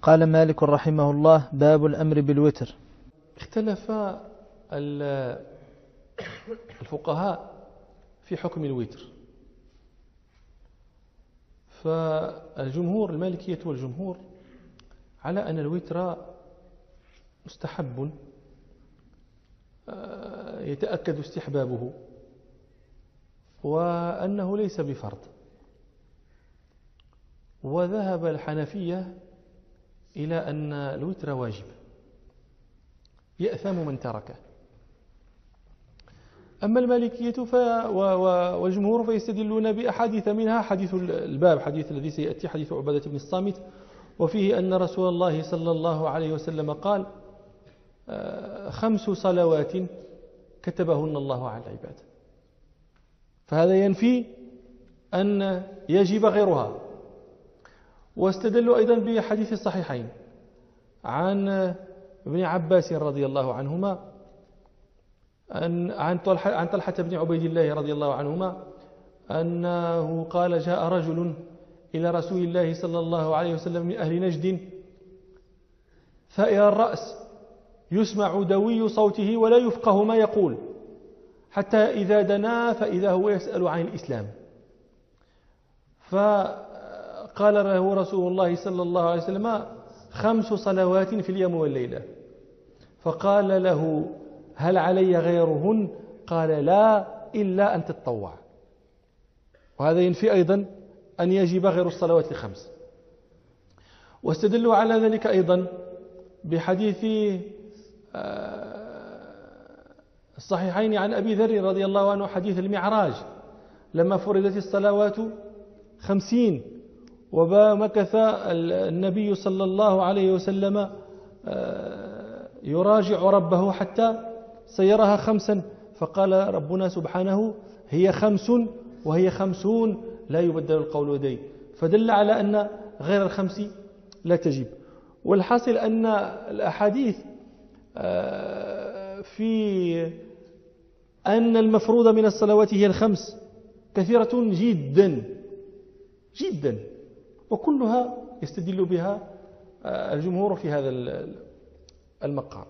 قال مالك رحمه الله: باب الأمر بالوتر. اختلف الفقهاء في حكم الوتر، فالجمهور المالكية والجمهور على أن الوتر مستحب يتأكد استحبابه، وأنه ليس بفرض. وذهب الحنفية إلى أن الوتر واجب يأثم من تركه. أما المالكية والجمهور فيستدلون بأحاديث، منها حديث الباب، حديث الذي سيأتي، حديث عبادة بن الصامت، وفيه أن رسول الله صلى الله عليه وسلم قال: 5 صلوات كتبهن الله على العباد. فهذا ينفي أن يجب غيرها. واستدلوا أيضا بحديث الصحيحين عن ابن عباس رضي الله عنهما عن طلحة بن عبيد الله رضي الله عنهما أنه قال: جاء رجل إلى رسول الله صلى الله عليه وسلم من أهل نجد ثائر الرأس، يسمع دوي صوته ولا يفقه ما يقول، حتى إذا دنا فإذا هو يسأل عن الإسلام. فقال له رسول الله صلى الله عليه وسلم: 5 صلوات في اليوم والليلة. فقال له: هل علي غيرهن؟ قال: لا، إلا أن تتطوع. وهذا ينفي أيضا أن يجب غير الصلوات ال5. واستدلوا على ذلك أيضا بحديث الصحيحين عن أبي ذر رضي الله عنه، حديث المعراج، لما فرضت الصلوات 50 ومكث النبي صلى الله عليه وسلم يراجع ربه حتى سيرها 5، فقال ربنا سبحانه: هي 5 وهي 50 لا يبدل القول لدي. فدل على أن غير ال5 لا تجب. والحاصل أن الأحاديث في أن المفروض من الصلوات هي ال5 كثيرة جدا جدا، وكلها يستدل بها الجمهور في هذا المقام.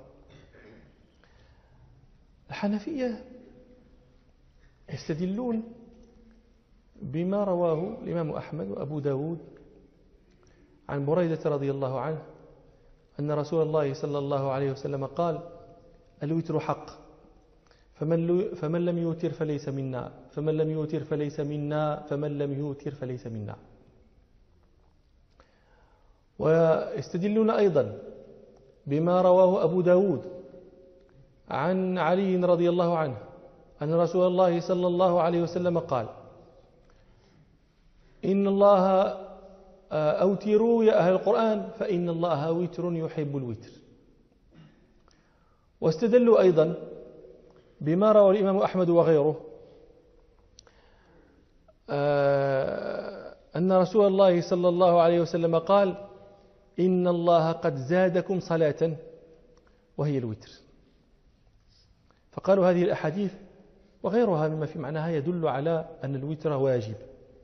الحنفية يستدلون بما رواه الإمام أحمد وأبو داود عن بريدة رضي الله عنه أن رسول الله صلى الله عليه وسلم قال: الوتر حق، فمن لم يوتر فليس منا، فمن لم يوتر فليس منا، فمن لم يوتر فليس منا. ويستدلون أيضا بما رواه أبو داود عن علي رضي الله عنه أن رسول الله صلى الله عليه وسلم قال: إن الله أوتروا يا أهل القرآن فإن الله وتر يحب الوتر. واستدلوا أيضا بما روى الإمام أحمد وغيره أن رسول الله صلى الله عليه وسلم قال: إن الله قد زادكم صلاة وهي الوتر. فقالوا هذه الأحاديث وغيرها مما في معناها يدل على أن الوتر واجب.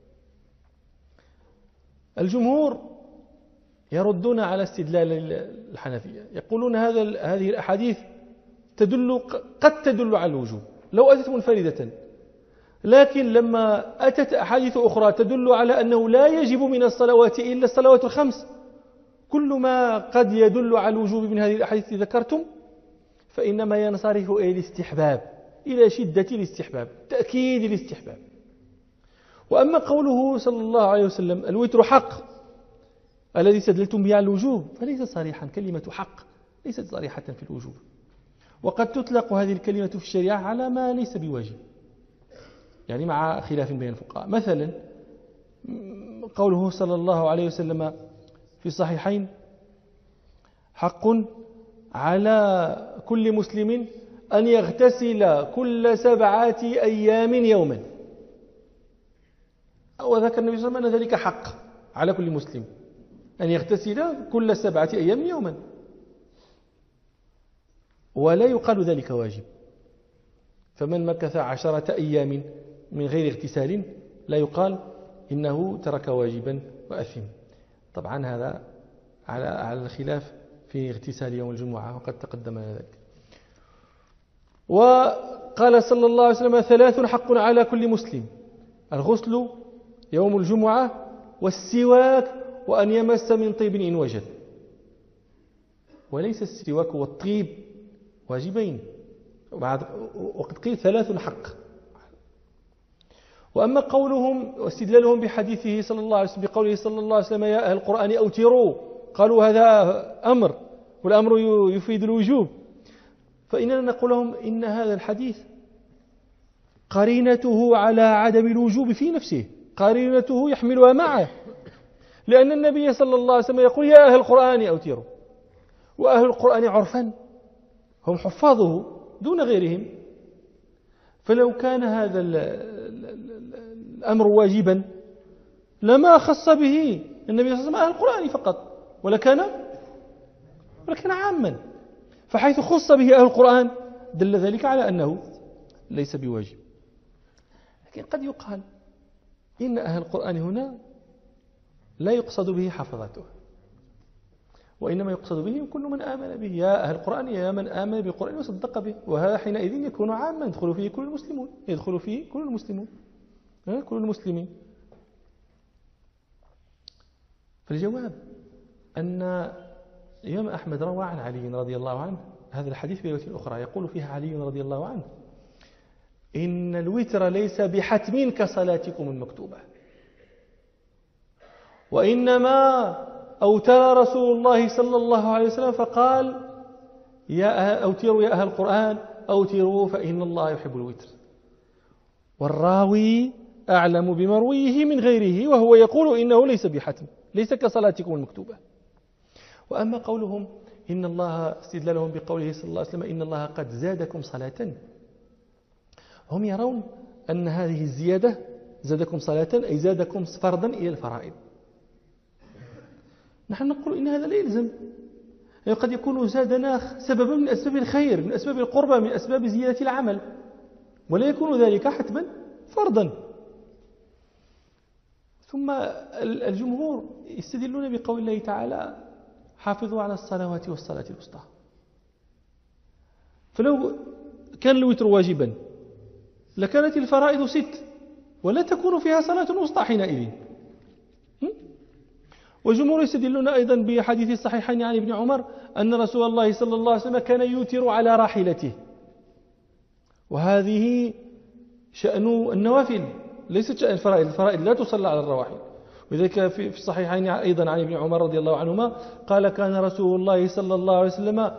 الجمهور يردون على استدلال الحنفية، يقولون هذه الأحاديث قد تدل على الوجوب لو أتت منفردة، لكن لما أتت أحاديث أخرى تدل على أنه لا يجب من الصلوات إلا الصلوات ال5، كل ما قد يدل على الوجوب من هذه الأحاديث التي ذكرتم فإنما ينصرف إلى الاستحباب، إلى شدة الاستحباب، تأكيد الاستحباب. وأما قوله صلى الله عليه وسلم: الوتر حق، الذي استدلتم به على الوجوب، فليس صريحا. كلمة حق ليست صريحة في الوجوب، وقد تطلق هذه الكلمة في الشريعة على ما ليس بواجب، يعني مع خلاف بين الفقهاء. مثلا قوله صلى الله عليه وسلم في الصحيحين: حق على كل مسلم أن يغتسل كل 7 أيام يوما. وذكر النبي صلى الله عليه وسلم أن ذلك حق على كل مسلم أن يغتسل كل 7 أيام يوما، ولا يقال ذلك واجب. فمن مكث 10 أيام من غير اغتسال لا يقال إنه ترك واجبا وأثم. طبعا هذا على الخلاف في اغتسال يوم الجمعة، وقد تقدم ذلك. وقال صلى الله عليه وسلم: 3 حق على كل مسلم: الغسل يوم الجمعة، والسواك، وأن يمس من طيب إن وجد. وليس السواك والطيب واجبين، وقد قيل 3 حق. وأما قولهم واستدلالهم بحديثه صلى الله عليه وسلم بقوله صلى الله عليه وسلم: يا أهل القرآن أوتروا، قالوا هذا أمر، والأمر يفيد الوجوب، فإننا نقول لهم إن هذا الحديث قرينته على عدم الوجوب في نفسه، قرينته يحملها معه، لأن النبي صلى الله عليه وسلم يقول: يا أهل القرآن أوتروا، وأهل القرآن عرفا هم حفاظه دون غيرهم. فلو كان هذا الأمر واجبا لما خص به النبي صلى الله عليه وسلم أهل القرآن فقط، ولكان عاما. فحيث خص به أهل القرآن دل ذلك على أنه ليس بواجب. لكن قد يقال إن أهل القرآن هنا لا يقصد به حفظته، وإنما يقصد به كل من آمن به. يا أهل القرآن يا من آمن بالقرآن وصدق به، وهذا حينئذ يكون عاما، يدخل فيه كل المسلمون، يدخل فيه كل المسلمون، كل المسلمين. فالجواب أن الإمام أحمد روى عن علي رضي الله عنه هذا الحديث برواية أخرى، يقول فيها علي رضي الله عنه: إن الوتر ليس بحتم كصلاتكم المكتوبة، وإنما أوتر رسول الله صلى الله عليه وسلم فقال: أوتروا يا أهل القرآن، أوتروا فإن الله يحب الوتر. والراوي أعلم بمرويه من غيره، وهو يقول إنه ليس بحتم، ليس كصلاتكم المكتوبة. وأما قولهم إن الله، استدلالهم بقوله صلى الله عليه وسلم: إن الله قد زادكم صلاة، هم يرون أن هذه الزيادة زادكم صلاة أي زادكم فرضا إلى الفرائض. نحن نقول إن هذا لا يلزم، يعني قد يكون زادنا سببا من أسباب الخير، من أسباب القربة، من أسباب زيادة العمل، ولا يكون ذلك حتما فرضا. ثم الجمهور يستدلون بقول الله تعالى: حافظوا على الصلوات والصلاة الوسطى. فلو كان الوتر واجبا لكانت الفرائض 6 ولا تكون فيها صلاة وسطى حينئذ. وجمهور يستدلون أيضا بحديث الصحيحين عن ابن عمر أن رسول الله صلى الله عليه وسلم كان يوتر على راحلته، وهذه شأن النوافل ليست شأن الفرائض، الفرائض لا تصلى على الرواحل. وذلك في الصحيحين أيضا عن ابن عمر رضي الله عنهما قال: كان رسول الله صلى الله عليه وسلم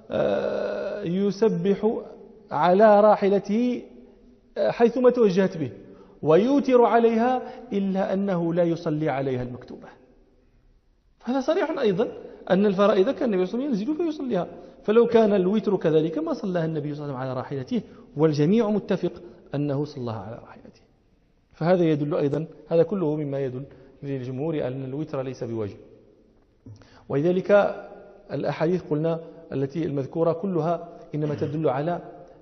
يسبح على راحلته حيثما توجهت به، ويوتر عليها إلا أنه لا يصلي عليها المكتوبة. هذا صريح أيضا أن الفرائض كان النبي صلى الله عليه وسلم ينزل فيصليها، فلو كان الوتر كذلك ما صلىها النبي صلى الله عليه وسلم على راحلته، والجميع متفق أنه صلىها على راحلته. فهذا يدل أيضا، هذا كله مما يدل للجمهور أن الوتر ليس بواجب. ولذلك الأحاديث قلنا التي المذكورة كلها إنما تدل على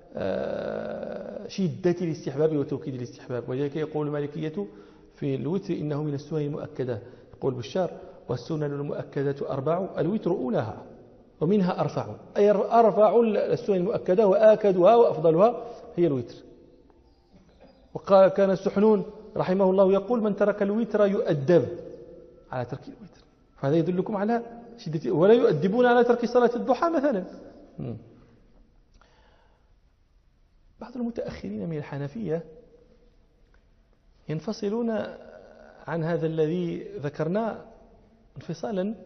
شدة الاستحباب وتوكيد الاستحباب. ولذلك يقول المالكية في الوتر إنه من السنن المؤكدة، يقول بشار: والسنن المؤكدة 4، الوتر أولاها ومنها أرفع، أي أرفع السنن المؤكدة وآكدها وأفضلها هي الوتر. وقال كان السحنون رحمه الله يقول: من ترك الوتر يؤدب على ترك الوتر. فهذا يدلكم على شدة، ولا يؤدبون على ترك صلاة الضحى مثلا. بعض المتأخرين من الحنفية ينفصلون عن هذا الذي ذكرناه انفصالا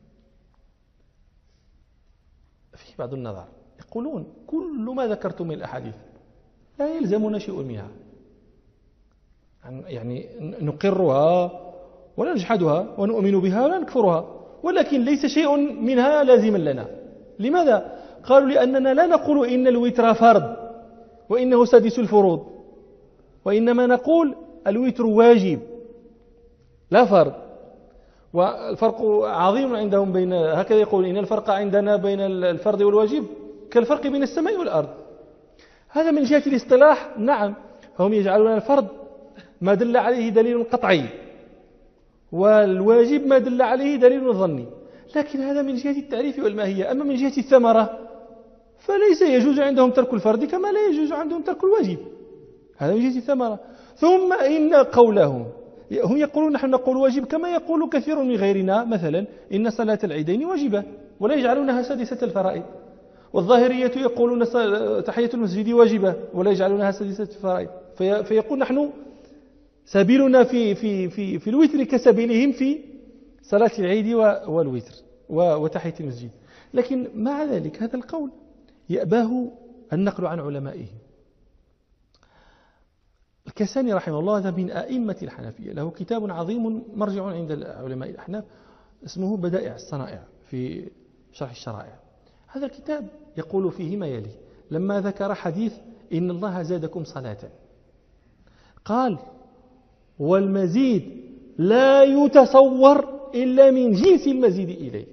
فيه بعض النظر، يقولون: كل ما ذكرتم من الأحاديث لا يلزمنا شيء منها، يعني نقرها ولا نجحدها ونؤمن بها ولا نكفرها، ولكن ليس شيء منها لازما لنا. لماذا؟ قالوا: لأننا لا نقول إن الوتر فرض وإنه سادس الفروض، وإنما نقول الوتر واجب لا فرض. والفرق عظيم عندهم بين، هكذا يقول: إن الفرق عندنا بين الفرض والواجب كالفرق بين السماء والأرض. هذا من جهة الاصطلاح، نعم، فهم يجعلون الفرض ما دل عليه دليل قطعي، والواجب ما دل عليه دليل ظني. لكن هذا من جهة التعريف والماهية. أما من جهة الثمرة فليس يجوز عندهم ترك الفرض كما لا يجوز عندهم ترك الواجب. هذا من جهة الثمرة. ثم إن قولهم، هم يقولون نحن نقول واجب كما يقول كثير من غيرنا، مثلا إن صلاة العيدين واجبة ولا يجعلونها سادسة الفرائض، والظاهرية يقولون تحية المسجد واجبة ولا يجعلونها سادسة الفرائض. فيقول نحن سبيلنا في الوتر كسبيلهم في صلاة العيد والوتر وتحية المسجد. لكن مع ذلك هذا القول يأباه النقل عن علمائه. الكساني رحمه الله هذا من أئمة الحنفية، له كتاب عظيم مرجع عند علماء الأحناف اسمه بدائع الصنائع في شرح الشرائع. هذا الكتاب يقول فيه ما يلي: لما ذكر حديث إن الله زادكم صلاة قال: والمزيد لا يتصور إلا من جنس المزيد إليه.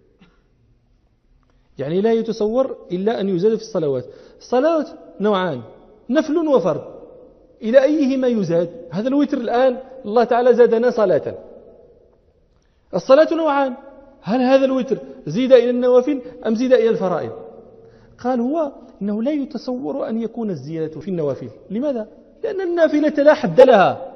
يعني لا يتصور إلا أن يزاد في الصلوات. الصلاة نوعان: نفل وفرض، إلى أيهما يزاد؟ هذا الوتر الآن الله تعالى زادنا صلاة. الصلاة نوعان: هل هذا الوتر زيد إلى النوافل أم زيد إلى الفرائض؟ قال هو إنه لا يتصور أن يكون الزيادة في النوافل. لماذا؟ لأن النافلة لا حد لها.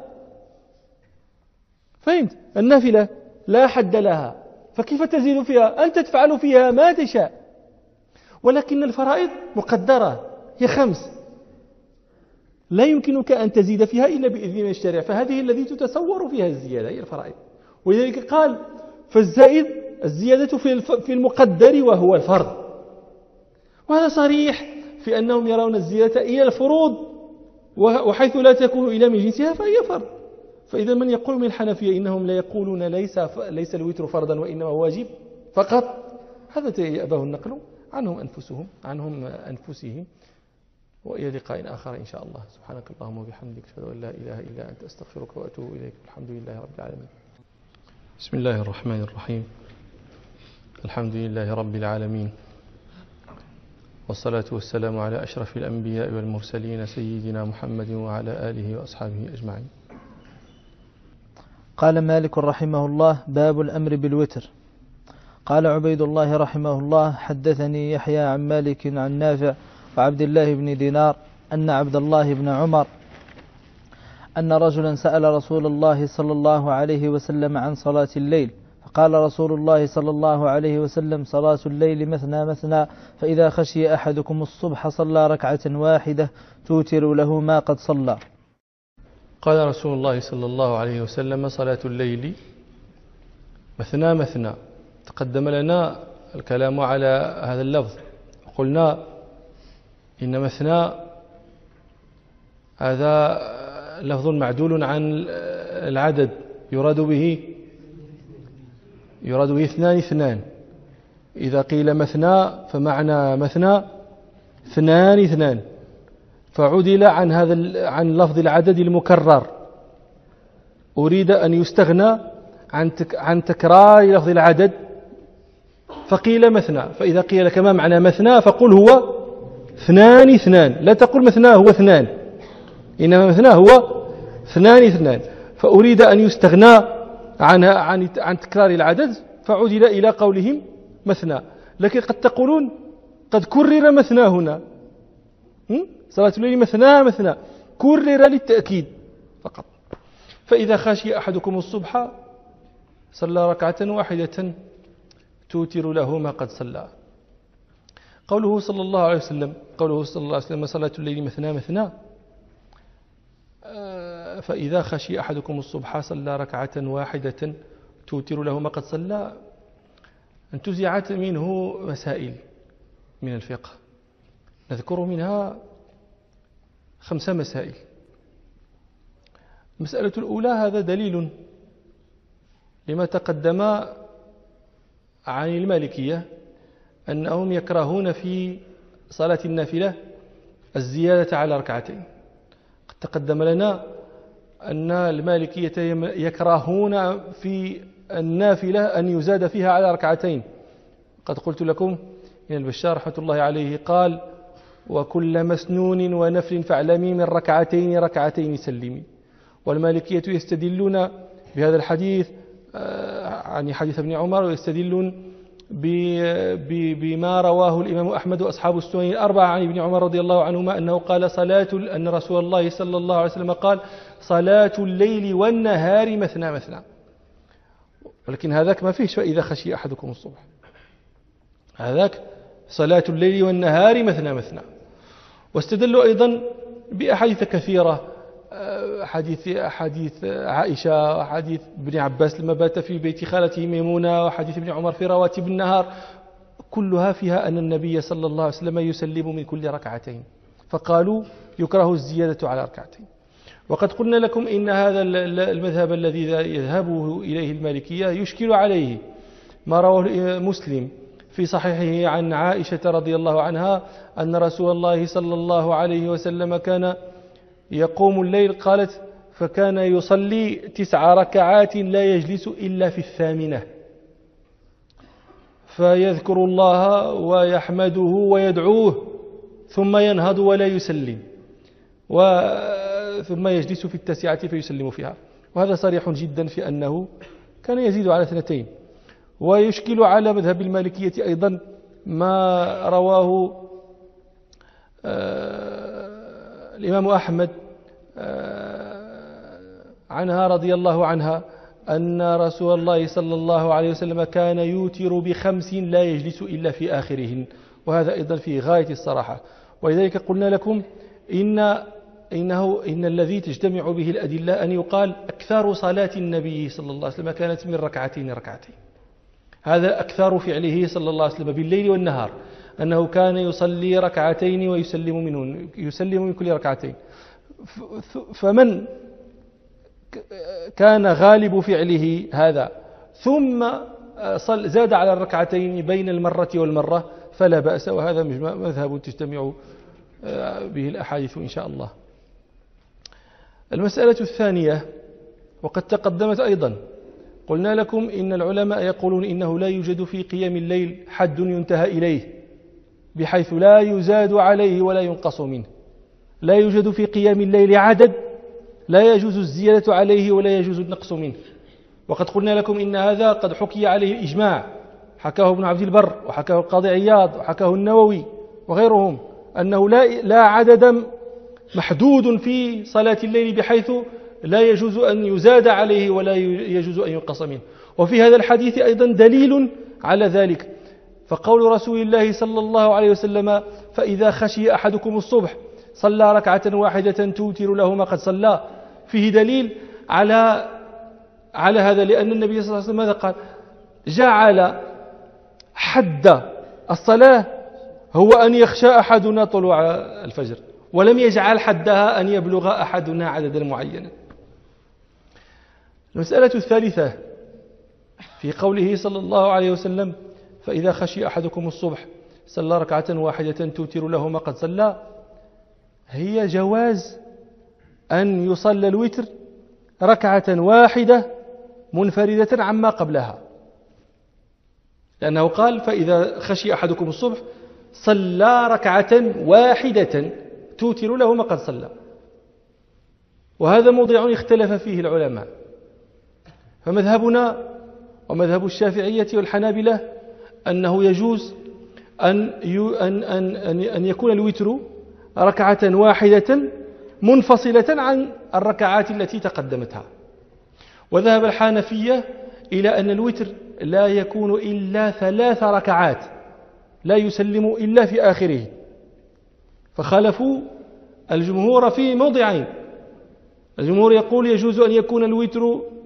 فهمت؟ النافلة لا حد لها، فكيف تزيد فيها؟ أنت تفعل فيها ما تشاء. ولكن الفرائض مقدرة، هي 5، لا يمكنك أن تزيد فيها إلا بإذن من الشارع، فهذه الذي تتصور فيها الزيادة هي الفرائض. ولذلك قال: فالزائد الزيادة في المقدر وهو الفرض. وهذا صريح في أنهم يرون الزيادة إلى الفروض، وحيث لا تكون إلى من جنسها فهي فرض. فإذا من يقول من الحنفية إنهم لا يقولون ليس الوتر فرضا وإنما واجب فقط، هذا يأباه النقل عنهم أنفسهم. وإلى لقاء آخر إن شاء الله. سبحانك اللهم وبحمدك، أشهد أن لا إله إلا أنت، أستغفرك وأتوب إليك. الحمد لله رب العالمين. بسم الله الرحمن الرحيم. الحمد لله رب العالمين، والصلاة والسلام على أشرف الأنبياء والمرسلين سيدنا محمد وعلى آله وأصحابه أجمعين. قال مالك رحمه الله: باب الأمر بالوتر. قال عبيد الله رحمه الله: حدثني يحيى عن مالك عن نافع وعبد الله بن دينار أن عبد الله بن عمر أن رجلا سأل رسول الله صلى الله عليه وسلم عن صلاة الليل، فقال رسول الله صلى الله عليه وسلم: صلاة الليل مثنى مثنى، فإذا خشي أحدكم الصبح صلى ركعة واحدة توتر له ما قد صلى. قال رسول الله صلى الله عليه وسلم: صلاة الليل مثنى مثنى. تقدم لنا الكلام على هذا اللفظ، قلنا إن مثنى هذا لفظ معدول عن العدد، يراد به 2 إذا قيل مثنى فمعنى مثنى 2، فعدل عن لفظ العدد المكرر. أريد أن يستغنى عن تكرار لفظ العدد فقيل مثنى. فإذا قيل كما معنى مثنى فقل هو 2، لا تقل مثنى هو 2، إنما مثنى هو 2. فأريد أن يستغنى عن تكرار العدد فعدل إلى قولهم مثنى. لكن قد تقولون قد كرر مثنى هنا، صلاة الليل مثنى مثنى، كرر للتأكيد فقط. فإذا خشي أحدكم الصبح صلى ركعة واحدة توتر له ما قد صلى. قوله صلى الله عليه وسلم: صلاة الليل مثنى مثنى، فإذا خشي أحدكم الصبح صلى ركعة واحدة توتر له ما قد صلى، انتزعت منه مسائل من الفقه، نذكر منها 5 مسائل. المسألة الأولى: هذا دليل لما تقدم عن المالكية أنهم يكرهون في صلاة النافلة الزيادة على 2. قد تقدم لنا أن المالكية يكرهون في النافلة أن يزاد فيها على 2. قد قلت لكم إن البشار رحمة الله عليه قال: وكل مسنون ونفل فاعلمي من 2 سلمي. والمالكية يستدلون بهذا الحديث عن حديث ابن عمر، ويستدلون بما رواه الإمام أحمد وأصحاب السنن الأربعة عن ابن عمر رضي الله عنهما أنه قال أن رسول الله صلى الله عليه وسلم قال: صلاة الليل والنهار مثنى مثنى. ولكن هذاك ما فيهش فإذا خشي أحدكم الصبح، هذاك صلاة الليل والنهار مثنى مثنى. واستدلوا أيضا بأحاديث كثيرة، حديث عائشة، حديث ابن عباس لما بات في بيت خالته ميمونة، وحديث ابن عمر في رواتب النهار، كلها فيها أن النبي صلى الله عليه وسلم يسلم من كل ركعتين، فقالوا يكره الزيادة على ركعتين. وقد قلنا لكم إن هذا المذهب الذي يذهبه إليه المالكية يشكل عليه ما رواه مسلم في صحيحه عن عائشة رضي الله عنها أن رسول الله صلى الله عليه وسلم كان يقوم الليل، قالت: فكان يصلي 9 ركعات لا يجلس إلا في 8، فيذكر الله ويحمده ويدعوه ثم ينهض ولا يسلم، ثم يجلس في 9 فيسلم فيها. وهذا صريح جدا في أنه كان يزيد على 2. ويشكل على مذهب المالكية أيضا ما رواه الإمام أحمد عنها رضي الله عنها أن رسول الله صلى الله عليه وسلم كان يوتر ب5 لا يجلس إلا في آخرهن، وهذا أيضا في غاية الصراحة. ولذلك قلنا لكم إن الذي تجتمع به الأدلة أن يقال أكثر صلاة النبي صلى الله عليه وسلم كانت من 2 ركعتين. هذا أكثر فعله صلى الله عليه وسلم بالليل والنهار، أنه كان يصلي 2 ركعتين يسلم من كل 2. فمن كان غالب فعله هذا ثم زاد على 2 بين المرة والمرة فلا بأس، وهذا مذهب تجتمع به الأحاديث إن شاء الله. المسألة الثانية وقد تقدمت أيضا، قلنا لكم إن العلماء يقولون إنه لا يوجد في قيام الليل حد ينتهى إليه بحيث لا يزاد عليه ولا ينقص منه. لا يوجد في قيام الليل عدد لا يجوز الزيادة عليه ولا يجوز النقص منه. وقد قلنا لكم إن هذا قد حكي عليه الإجماع، حكاه ابن عبد البر وحكاه القاضي عياض وحكاه النووي وغيرهم، أنه لا عدد محدود في صلاة الليل بحيث لا يجوز أن يزاد عليه ولا يجوز أن ينقص منه. وفي هذا الحديث أيضا دليل على ذلك، فقول رسول الله صلى الله عليه وسلم: فإذا خشي أحدكم الصبح صلى 1 توتر له ما قد صلى، فيه دليل على هذا، لأن النبي صلى الله عليه وسلم ماذا قال؟ جعل حد الصلاة هو أن يخشى أحدنا طلوع الفجر، ولم يجعل حدها أن يبلغ أحدنا عددا معينا. المسألة الثالثة في قوله صلى الله عليه وسلم: فإذا خشي أحدكم الصبح صلى 1 توتر له ما قد صلى، هي جواز أن يصلى الوتر 1 منفردة عما قبلها، لأنه قال: فإذا خشي أحدكم الصبح صلى 1 توتر له ما قد صلى. وهذا موضع اختلف فيه العلماء، فمذهبنا ومذهب الشافعية والحنابلة أنه يجوز أن يكون الوتر 1 منفصلة عن الركعات التي تقدمتها. وذهب الحنفية إلى أن الوتر لا يكون إلا 3 ركعات لا يسلم إلا في آخره، فخالفوا الجمهور في موضعين. الجمهور يقول يجوز أن يكون الوتر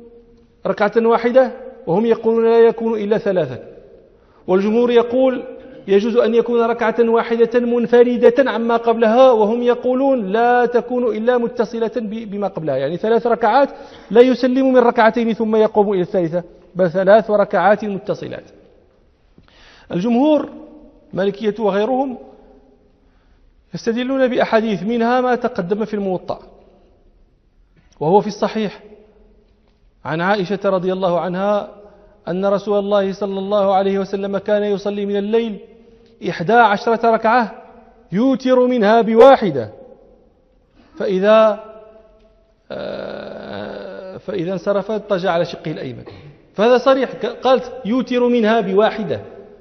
1 وهم يقولون لا يكون إلا 3، والجمهور يقول يجوز أن يكون 1 منفردة عما قبلها، وهم يقولون لا تكون إلا متصلة بما قبلها، يعني 3 ركعات لا يسلم من 2 ثم يقوم إلى الثالثة، بل 3 ركعات متصلات. الجمهور مالكية وغيرهم يستدلون بأحاديث، منها ما تقدم في الموطأ وهو في الصحيح عن عائشة رضي الله عنها أن رسول الله صلى الله عليه وسلم كان يصلي من الليل 11 ركعة يوتر منها ب1، فإذا انصرف اضطجع على شقه الأيمن. فهذا صريح، قالت يوتر منها ب1،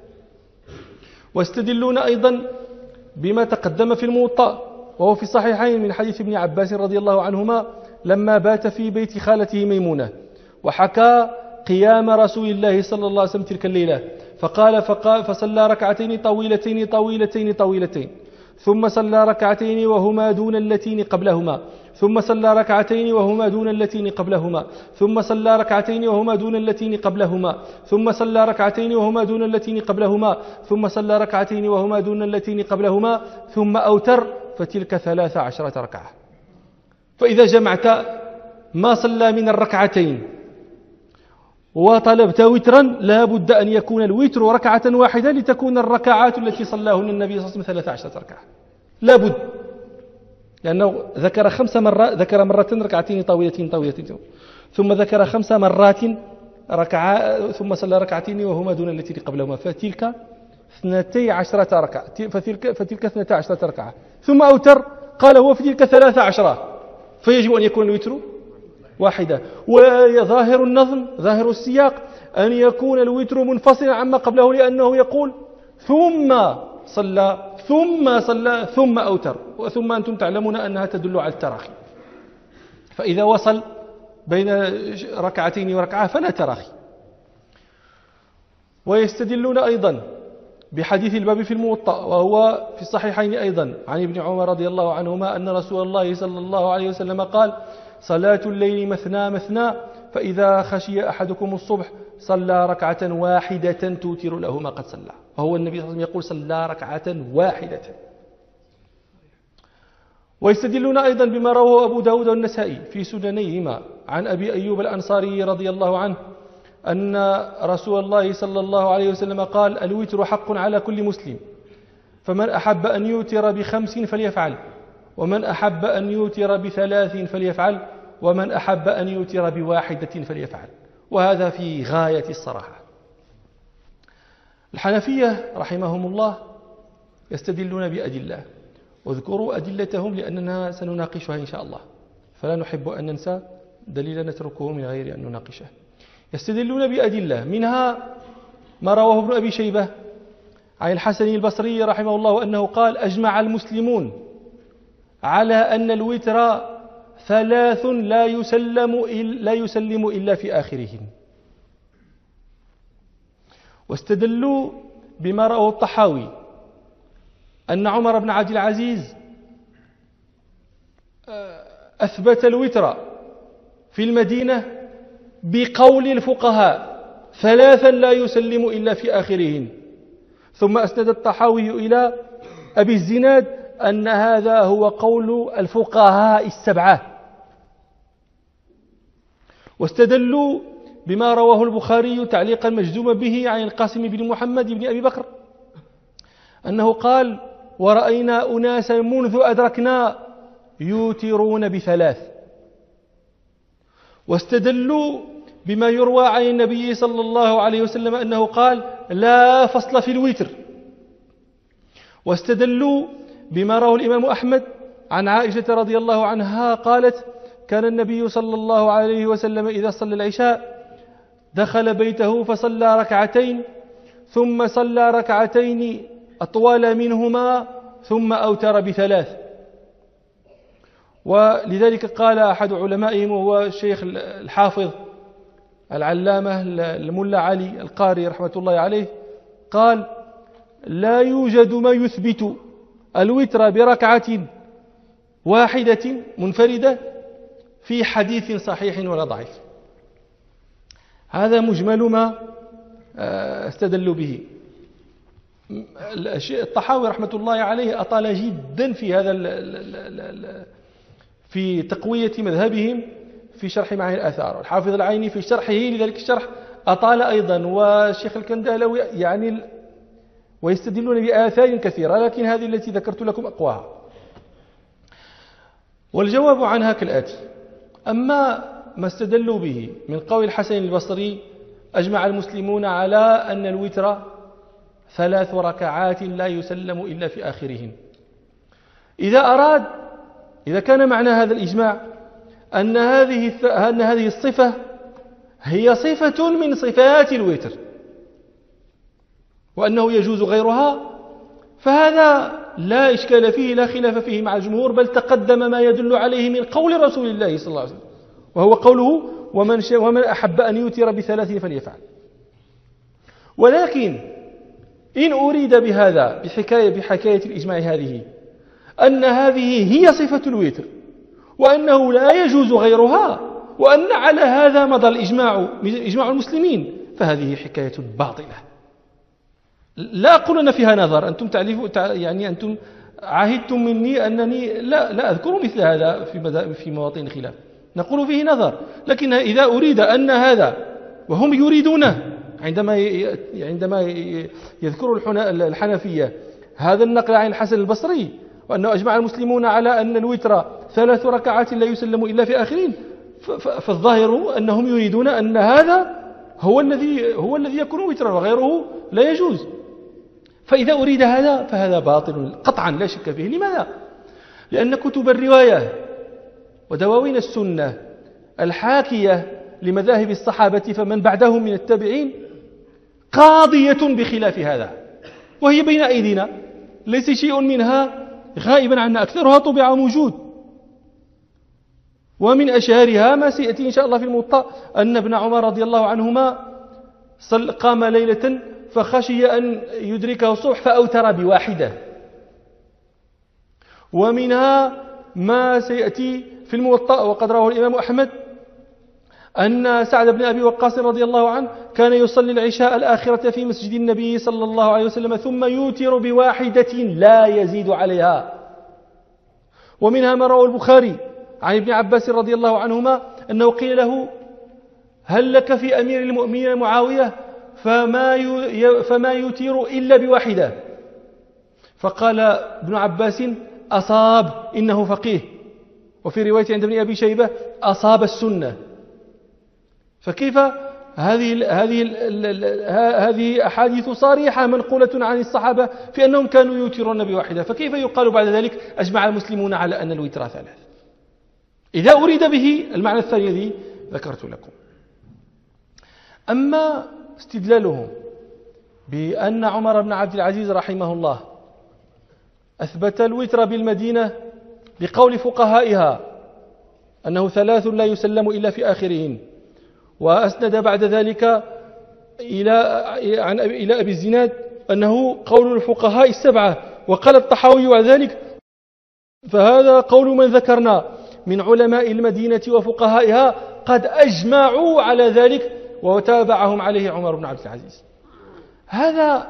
واستدلون أيضا بما تقدم في الموطأ وهو في الصحيحين من حديث ابن عباس رضي الله عنهما لما بات في بيت خالته ميمونة وحكى قيام رسول الله صلى الله عليه وسلم تلك الليلة فقال فصلى ركعتين طويلتين ثم صلى ركعتين وهما دون اللتين قبلهما ثم صلى ركعتين وهما دون اللتين قبلهما ثم صلى ركعتين وهما دون اللتين قبلهما ثم صلى ركعتين وهما دون اللتين قبلهما ثم صلى ركعتين وهما دون اللتين قبلهما ثم أوتر فتلك 13 ركعة. فإذا جمعت ما صلى من الركعتين وطلبت وترا لا بد أن يكون الوتر ركعة واحدة لتكون الركعات التي صلاهن النبي صلى الله عليه وسلم 13 ركعة لا بد، لأنه ذكر 5 مرات، ذكر مرة ركعتين طويلتين ثم ذكر 5 مرات ثم صلى ركعتين وهما دون التي قبلهما فتلك 12 ركعة فتلك 12 ركعة ثم أوتر قال هو في تلك 13 فيجب أن يكون الوتر واحدة. وظاهر النظم ظاهر السياق أن يكون الوتر منفصلا عما قبله لأنه يقول ثم صلى ثم أوتر وثم أنتم تعلمون أنها تدل على التراخي، فإذا وصل بين ركعتين وركعة فلا تراخي. ويستدلون أيضا بحديث الباب في الموطأ وهو في الصحيحين أيضا عن ابن عمر رضي الله عنهما أن رسول الله صلى الله عليه وسلم قال صلاة الليل مثنى فإذا خشي أحدكم الصبح صلى ركعة واحدة توتر له ما قد صلى، وهو النبي صلى الله عليه وسلم يقول صلى ركعة واحدة. ويستدلون أيضا بما رواه أبو داود والنسائي في سننيهما عن أبي أيوب الأنصاري رضي الله عنه أن رسول الله صلى الله عليه وسلم قال الوتر حق على كل مسلم فمن أحب أن يوتر ب5 فليفعل ومن أحب أن يوتر ب3 فليفعل ومن أحب أن يوتر ب1 فليفعل. وهذا في غاية الصراحة. الحنفية رحمهم الله يستدلون بأدلة واذكروا أدلتهم لأننا سنناقشها إن شاء الله فلا نحب أن ننسى دليلا نتركه من غير أن نناقشه. يستدلون بأدلة منها ما رواه ابن أبي شيبة عن الحسن البصري رحمه الله أنه قال أجمع المسلمون على أن الوتر 3 لا يسلم إلا في آخرهم. واستدلوا بما رواه الطحاوي أن عمر بن عبد العزيز أثبت الوتر في المدينة بقول الفقهاء 3 لا يسلم إلا في آخرهن. ثم أسند الطحاوي إلى أبي الزناد أن هذا هو قول الفقهاء 7. واستدلوا بما رواه البخاري تعليقا مجزوما به عن القاسم بن محمد بن أبي بكر أنه قال ورأينا أناسا منذ أدركنا يوترون ب3. واستدلوا بما يروى عن النبي صلى الله عليه وسلم أنه قال لا فصل في الوتر. واستدلوا بما رواه الإمام أحمد عن عائشة رضي الله عنها قالت كان النبي صلى الله عليه وسلم إذا صلى العشاء دخل بيته فصلى ركعتين ثم صلى ركعتين أطول منهما ثم أوتر ب3. ولذلك قال أحد علمائهم وهو الشيخ الحافظ العلامة الملا علي القاري رحمة الله عليه قال لا يوجد ما يثبت الوتر بركعة واحدة منفردة في حديث صحيح ولا ضعيف. هذا مجمل ما استدلوا به. الطحاوي رحمة الله عليه أطال جدا في هذا في تقوية مذهبهم في شرح معاني الآثار. الحافظ العيني في شرحه لذلك الشرح أطال أيضا، والشيخ الكندهلوي يعني ويستدلون بآثار كثيرة، لكن هذه التي ذكرت لكم أقواها. والجواب عنها كالآتي: أما ما استدلوا به من قول الحسن البصري أجمع المسلمون على أن الوتر 3 ركعات لا يسلم إلا في آخرهن. إذا كان معنى هذا الإجماع أن هذه الصفة هي صفة من صفات الوتر وأنه يجوز غيرها، فهذا لا إشكال فيه، لا خلاف فيه مع الجمهور، بل تقدم ما يدل عليه من قول رسول الله صلى الله عليه وسلم، وهو قوله ومن أحب أن يوتر ب3 فليفعل. ولكن إن أريد بهذا بحكاية الإجماع هذه أن هذه هي صفة الوتر وأنه لا يجوز غيرها، وأن على هذا مضى إجماع المسلمين، فهذه حكاية باطلة لا أقول أن فيها نظر. أنتم يعني أنتم عاهدتم مني أنني لا أذكر مثل هذا في مواطن خلاف، نقول فيه نظر. لكن إذا أريد أن هذا، وهم يريدونه عندما يذكر الحنفية هذا النقل عن الحسن البصري وأنه أجمع المسلمون على أن الوتر 3 ركعات لا يسلم إلا في آخرين، فالظاهر أنهم يريدون أن هذا هو الذي يكون وترا وغيره لا يجوز. فإذا أريد هذا فهذا باطل قطعا لا شك فيه. لماذا؟ لأن كتب الرواية ودواوين السنة الحاكية لمذاهب الصحابة فمن بعدهم من التابعين قاضية بخلاف هذا، وهي بين أيدينا، ليس شيء منها غائبا عنا، أكثرها طبع موجود. ومن أشهرها ما سيأتي إن شاء الله في الموطأ أن ابن عمر رضي الله عنهما قام ليلة فخشي أن يدركه الصبح فأوتر ب1. ومنها ما سيأتي في الموطأ وقد رواه الإمام أحمد أن سعد بن أبي وقاص رضي الله عنه كان يصلي العشاء الآخرة في مسجد النبي صلى الله عليه وسلم ثم يوتر ب1 لا يزيد عليها. ومنها ما رواه البخاري عن ابن عباس رضي الله عنهما أنه قيل له هل لك في أمير المؤمنين معاوية فما يوتر إلا ب1، فقال ابن عباس أصاب إنه فقيه، وفي رواية عند ابن أبي شيبة أصاب السنة. فكيف هذه أحاديث صريحة منقولة عن الصحابة في أنهم كانوا يوترون ب1، فكيف يقال بعد ذلك أجمع المسلمون على أن الوتر 3؟ إذا أريد به المعنى الثاني الذي ذكرت لكم. أما استدلالهم بأن عمر بن عبد العزيز رحمه الله أثبت الوتر بالمدينة بقول فقهائها أنه 3 لا يسلم إلا في آخرهن، وأسند بعد ذلك إلى أبي الزناد أنه قول الفقهاء 7، وقال الطحاوي بعد ذلك فهذا قول من ذكرنا من علماء المدينة وفقهائها قد أجمعوا على ذلك وتابعهم عليه عمر بن عبد العزيز. هذا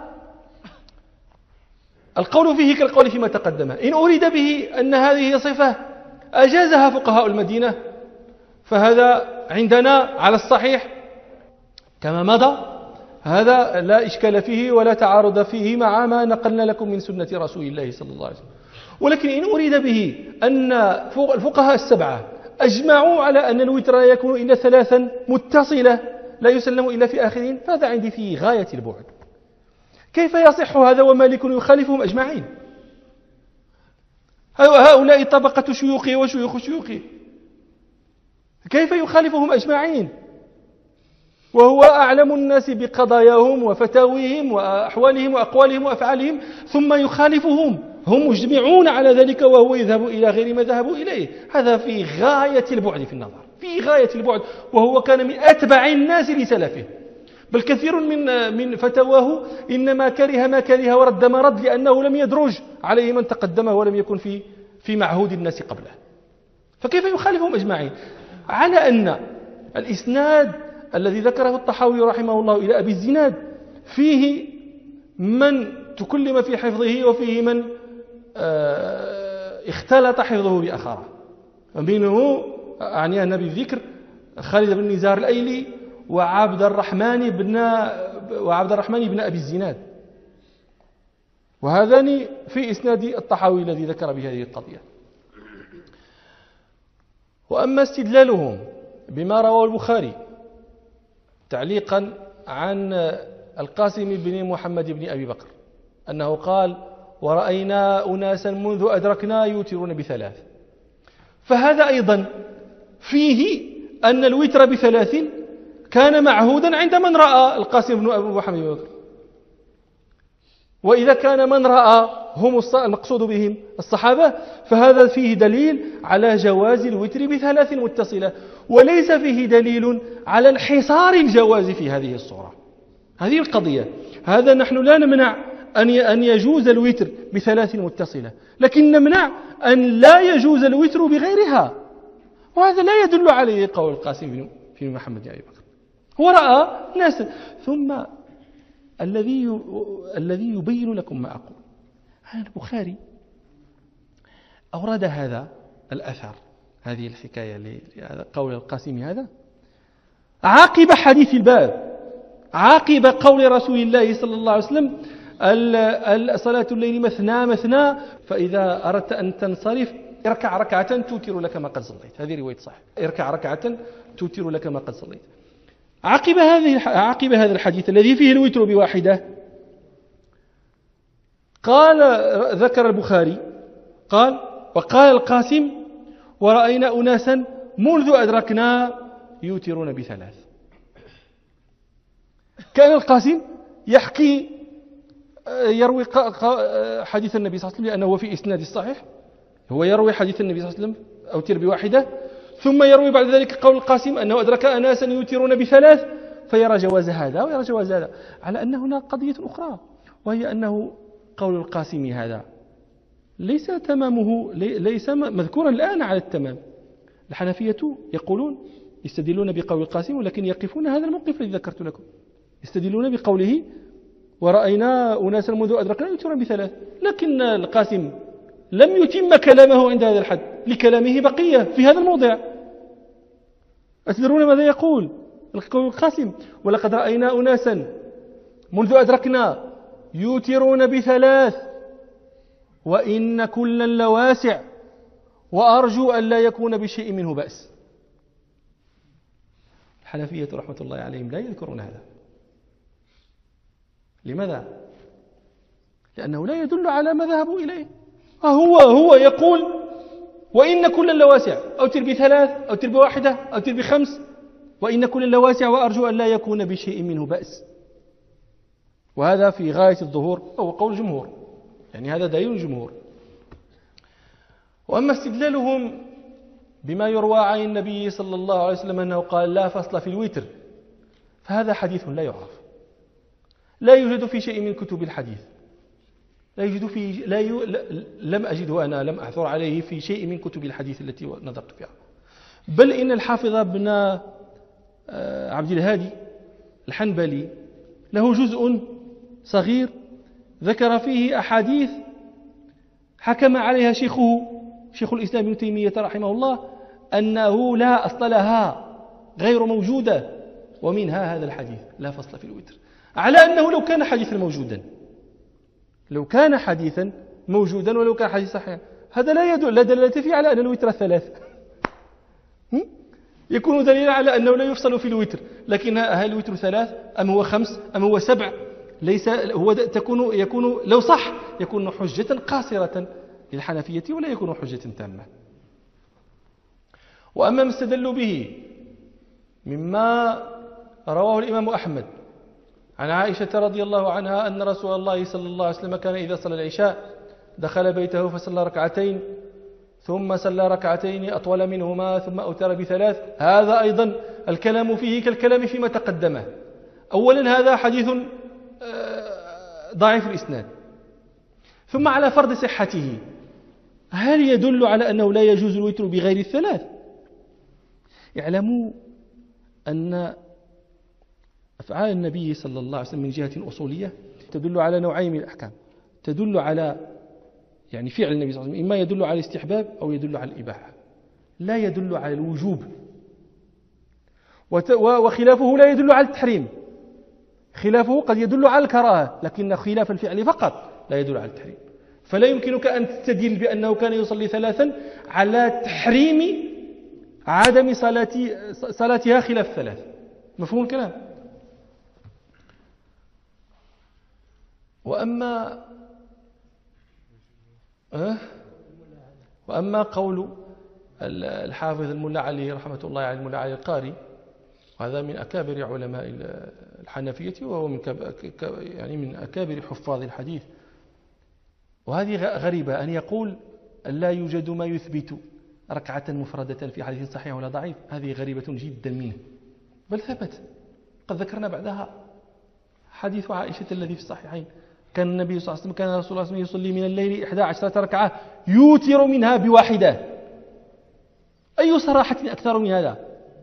القول فيه كالقول فيما تقدم. إن أريد به أن هذه صفة أجازها فقهاء المدينة فهذا عندنا على الصحيح كما مضى، هذا لا إشكال فيه ولا تعارض فيه مع ما نقلنا لكم من سنة رسول الله صلى الله عليه وسلم. ولكن إن أريد به أن الفقهاء 7 أجمعوا على أن الوتر لا يكون إلا 3 متصلة لا يسلم إلا في آخرين، فهذا عندي فيه غاية البعد. كيف يصح هذا ومالك يخالفهم أجمعين؟ هؤلاء طبقة شيوخه وشيوخ شيوخه، كيف يخالفهم أجمعين وهو أعلم الناس بقضاياهم وفتاويهم وأحوالهم وأقوالهم وأفعالهم، ثم يخالفهم؟ هم مجمعون على ذلك وهو يذهب إلى غير ما ذهبوا إليه. هذا في غاية البعد في النظر، في غاية البعد، وهو كان من أتبع الناس لسلفه، بل كثير من فتواه إنما كره ما كره ورد ما رد لأنه لم يدرج عليه من تقدمه ولم يكن في معهود الناس قبله. فكيف يخالفهم أجمعين؟ على أن الإسناد الذي ذكره الطحاوي رحمه الله إلى أبي الزناد فيه من تكلم في حفظه وفيه من اختلط حفظه بآخره، منه أعني النبي الذكر خالد بن نزار الأيلي وعبد الرحمن بن أبي الزناد، وهذان في إسناد الطحاوي الذي ذكر بهذه القضية. وأما استدلالهم بما رواه البخاري تعليقا عن القاسم بن محمد بن أبي بكر أنه قال ورأينا أناسا منذ أدركنا يوترون ب3، فهذا أيضا فيه أن الوتر ب3 كان معهودا عند من رأى القاسم بن محمد بن أبي بكر. وإذا كان من رأى هم المقصود بهم الصحابة، فهذا فيه دليل على جواز الوتر بثلاث متصلة، وليس فيه دليل على انحصار الجواز في هذه الصورة. هذه القضية. هذا نحن لا نمنع أن يجوز الوتر بثلاث متصلة، لكن نمنع أن لا يجوز الوتر بغيرها، وهذا لا يدل عليه قول القاسم بن محمد بن أبي بكر. هو رأى ناس. ثم الذي يبين لكم ما أقول، البخاري أورد هذا الأثر، هذه الحكاية لقول القاسم هذا عاقب حديث الباب، عاقب قول رسول الله صلى الله عليه وسلم: صلاة الليل مثنى مثنى، فإذا أردت أن تنصرف اركع ركعة توتر لك ما قد صليت. هذه رواية صح، اركع ركعة توتر لك ما قد صليت. عقب هذا الحديث الذي فيه الوتر بواحدة، ذكر البخاري قال: وقال القاسم: ورأينا أناسا منذ أدركنا يوترون بثلاث. كان القاسم يروي حديث النبي صلى الله عليه وسلم، لأنه هو في إسناد الصحيح، هو يروي حديث النبي صلى الله عليه وسلم أوتر بواحدة، ثم يروي بعد ذلك قول القاسم أنه أدرك أناسا يوترون بثلاث، فيرى جواز هذا ويرى جواز هذا، على أن هناك قضية أخرى، وهي أنه قول القاسم هذا ليس تمامه، ليس مذكورا الآن على التمام. الحنفية يقولون يستدلون بقول القاسم، ولكن يقفون هذا الموقف الذي ذكرت لكم، يستدلون بقوله: ورأينا أناسا منذ أدركنا يوترون بثلاث، لكن القاسم لم يتم كلامه عند هذا الحد، لكلامه بقية في هذا الموضع. أتدرون ماذا يقول القاسم؟ ولقد رأينا أناسا منذ أدركنا يوترون بثلاث، وإن كلا لواسع، وأرجو أن لا يكون بشيء منه بأس. الحنفية رحمة الله عليهم لا يذكرون هذا. لماذا؟ لأنه لا يدل على ما ذهبوا إليه. هو يقول: وإن كلا لواسع، أوتر بثلاث، أوتر بواحدة، أوتر بخمس، وإن كلا لواسع، وأرجو أن لا يكون بشيء منه بأس. وهذا في غاية الظهور، أو قول الجمهور، يعني هذا دليل الجمهور. وأما استدلالهم بما يروى عن النبي صلى الله عليه وسلم أنه قال: لا فصل في الوتر، فهذا حديث لا يعرف، لا يوجد في شيء من كتب الحديث، لم أجده أنا، لم أعثر عليه في شيء من كتب الحديث التي نظرت فيها. بل إن الحافظ بن عبد الهادي الحنبلي له جزء صغير ذكر فيه أحاديث حكم عليها شيخ الإسلام ابن تيمية رحمه الله أنه لا أصل لها، غير موجودة، ومنها هذا الحديث: لا فصل في الوتر، على أنه لو كان حديثا موجودا، ولو كان حديث صحيح، هذا لا دلالة فيه على أن الوتر ثلاث. يكون دليلا على أنه لا يفصل في الوتر، لكن هل الوتر ثلاث أم هو خمس أم هو سبع؟ ليس هو يكون لو صح يكون حجة قاصرة للحنفية، ولا يكون حجة تامة. وأما ما استدلوا به مما رواه الإمام أحمد عن عائشة رضي الله عنها أن رسول الله صلى الله عليه وسلم كان إذا صلى العشاء دخل بيته فصلى ركعتين، ثم صلى ركعتين أطول منهما، ثم أوتر بثلاث. هذا أيضا الكلام فيه كالكلام فيما تقدمه. أولا هذا حديث ضعيف الإسناد، ثم على فرض صحته هل يدل على أنه لا يجوز الوتر بغير الثلاث؟ اعلموا أن أفعال النبي صلى الله عليه وسلم من جهة أصولية تدل على نوعين من الأحكام، تدل على يعني فعل النبي صلى الله عليه وسلم إما يدل على الاستحباب أو يدل على الإباحة، لا يدل على الوجوب. وخلافه لا يدل على التحريم، خلافه قد يدل على الكراهة، لكن خلاف الفعل فقط لا يدل على التحريم. فلا يمكنك أن تستدل بأنه كان يصلي ثلاثا على تحريم عدم صلاتها خلاف ثلاث. مفهوم الكلام؟ وأما قول الحافظ الملا علي رحمة الله عليه، الملا علي القاري، وهذا من أكابر علماء الحنفية، وهو من أكابر حفاظ الحديث، وهذه غريبة أن يقول لا يوجد ما يثبت ركعة مفردة في حديث صحيح ولا ضعيف. هذه غريبة جدا منه، بل ثبت. قد ذكرنا بعدها حديث عائشة الذي في الصحيحين، كان النبي صلى الله عليه وسلم كان رسول الله صلى الله عليه وسلم يصلي من الليل 11 ركعة يوتر منها بواحدة. أي صراحة أكثر من هذا؟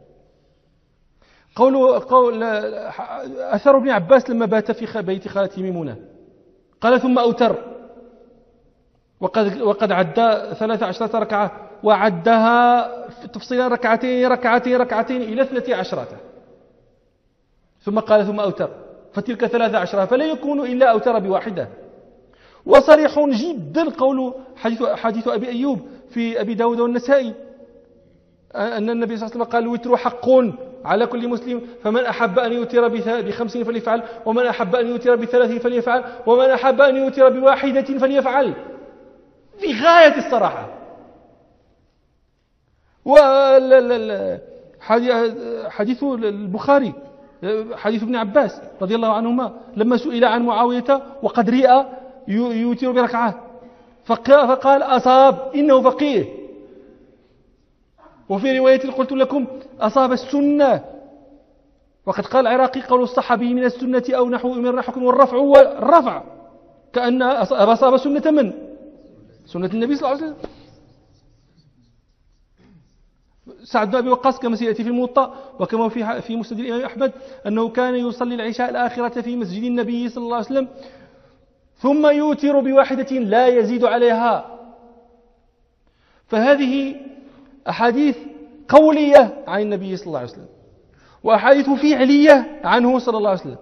قول أثر ابن عباس لما بات في بيت خالته ميمونة قال ثم أوتر، وقد عد 13 ركعة وعدها تفصيلا ركعتين إلى 12، ثم قال ثم أوتر، فتلك 13 فلا يكون إلا أوتر بواحدة. وصريح جدا قول حديث أبي أيوب في أبي داود والنسائي أن النبي صلى الله عليه وسلم قال الوتر حق على كل مسلم، فمن أحب أن يوتر ب5 فليفعل، ومن أحب أن يوتر ب3 فليفعل، ومن أحب أن يوتر بواحدة فليفعل، في غاية الصراحة. حديث البخاري حديث ابن عباس رضي الله عنهما لما سئل عن معاوية وقد رئ يوتر بركعة فقال أصاب إنه فقيه. وفي رواية قلت لكم أصاب السنة. وقد قال العراقي قول الصحابي من السنة أو نحو من رحكم والرفع كأن أصاب سنة من؟ سنة النبي صلى الله عليه وسلم. سعد بن أبي وقاص كما سيأتي في الموطأ وكما في مسند الإمام أحمد أنه كان يصلي العشاء الآخرة في مسجد النبي صلى الله عليه وسلم ثم يوتر بواحدة لا يزيد عليها. فهذه أحاديث قولية عن النبي صلى الله عليه وسلم وأحاديث فعلية عنه صلى الله عليه وسلم،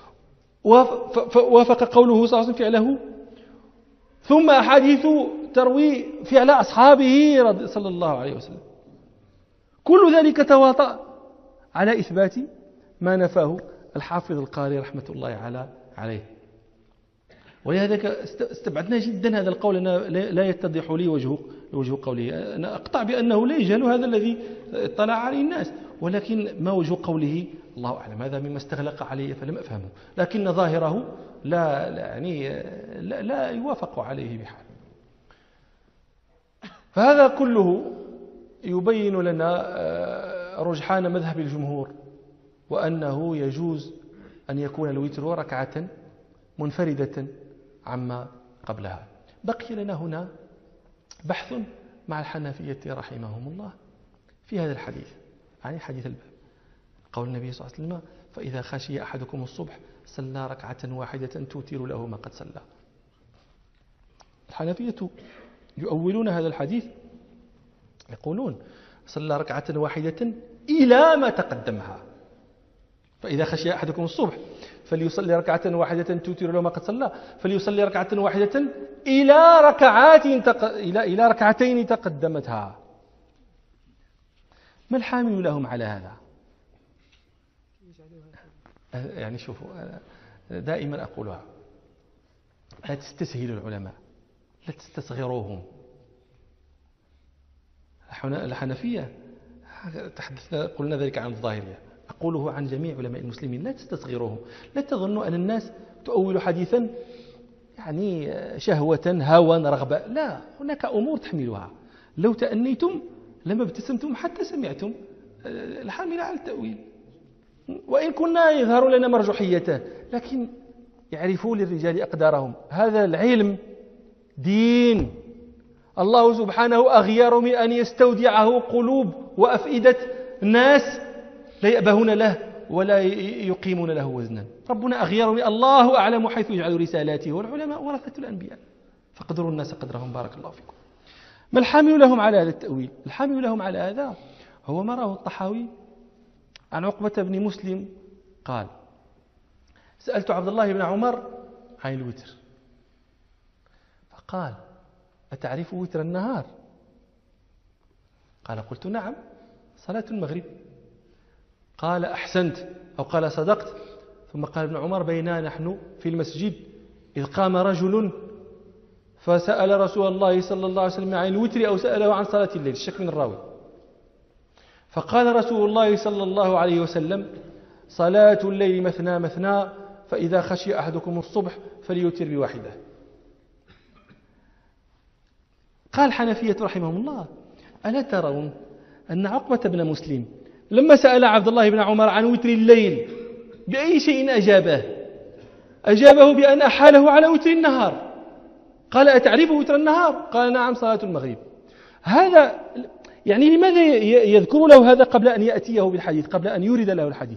وافق قوله صلى الله عليه وسلم فعله، ثم أحاديث تروي فعل أصحابه صلى الله عليه وسلم. كل ذلك تواطأ على إثبات ما نفاه الحافظ القاري رحمة الله عليه. ولهذا استبعدنا جدا هذا القول أنه لا يتضح لي وجه قوله. أنا أقطع بأنه لا يجهل هذا الذي اطلع عليه الناس، ولكن ما وجه قوله الله أعلم. هذا مما استغلق علي فلم أفهمه، لكن ظاهره لا يوافق عليه بحال. فهذا كله يبين لنا رجحان مذهب الجمهور، وأنه يجوز أن يكون الوتر ركعة منفردة عما قبلها. بقي لنا هنا بحث مع الحنفية رحمهم الله في هذا الحديث، يعني حديث الباب، قول النبي صلى الله عليه وسلم فإذا خشي أحدكم الصبح صلى ركعة واحدة توتر له ما قد صلى. الحنفية يؤولون هذا الحديث يقولون صلى ركعة واحدة إلى ما تقدمها، فإذا خشي أحدكم الصبح فليصلي ركعة واحدة توتر له ما قد صلى، فليصلي ركعة واحدة إلى ركعتين تقدمتها. ما الحامل لهم على هذا؟ يعني شوفوا، دائما أقولها، لا تستسهلوا العلماء، لا تستصغروهم. الحنفية قلنا ذلك عن الظاهرية، أقوله عن جميع علماء المسلمين، لا تستصغروهم. لا تظنوا أن الناس تؤول حديثا يعني شهوة هوى رغبة، لا، هناك أمور تحملها. لو تأنيتم لما ابتسمتم حتى سمعتم الحاملة على التأويل، وإن كنا يظهر لنا مرجحيته، لكن يعرفوا للرجال أقدارهم. هذا العلم دين، الله سبحانه أغير من أن يستودعه قلوب وأفئدة الناس لا يأبهون له ولا يقيمون له وزنا. ربنا أغير من الله أعلم حيث يجعل رسالاته، والعلماء ورثة الأنبياء فقدروا الناس قدرهم. بارك الله فيكم. ما الحامل لهم على هذا التأويل؟ الحامل لهم على هذا هو ما راه الطحاوي عن عقبة بن مسلم قال سألت عبد الله بن عمر عن الوتر فقال أتعرف وتر النهار؟ قال قلت نعم، صلاة المغرب. قال أحسنت أو قال صدقت. ثم قال ابن عمر بينا نحن في المسجد إذ قام رجل فسأل رسول الله صلى الله عليه وسلم عن الوتر أو سأله عن صلاة الليل، الشك من الراوي. فقال رسول الله صلى الله عليه وسلم صلاة الليل مثنى مثنى، فإذا خشي أحدكم الصبح فليوتر بواحدة. قال الحنفية رحمهم الله: ألا ترون أن عقبة بن مسلم لما سأل عبد الله بن عمر عن وتر الليل بأي شيء أجابه بأن أحاله على وتر النهار. قال: أتعرف وتر النهار؟ قال: نعم، صلاة المغرب. هذا يعني لماذا يذكر له هذا قبل أن يأتيه بالحديث، قبل أن يورد له الحديث؟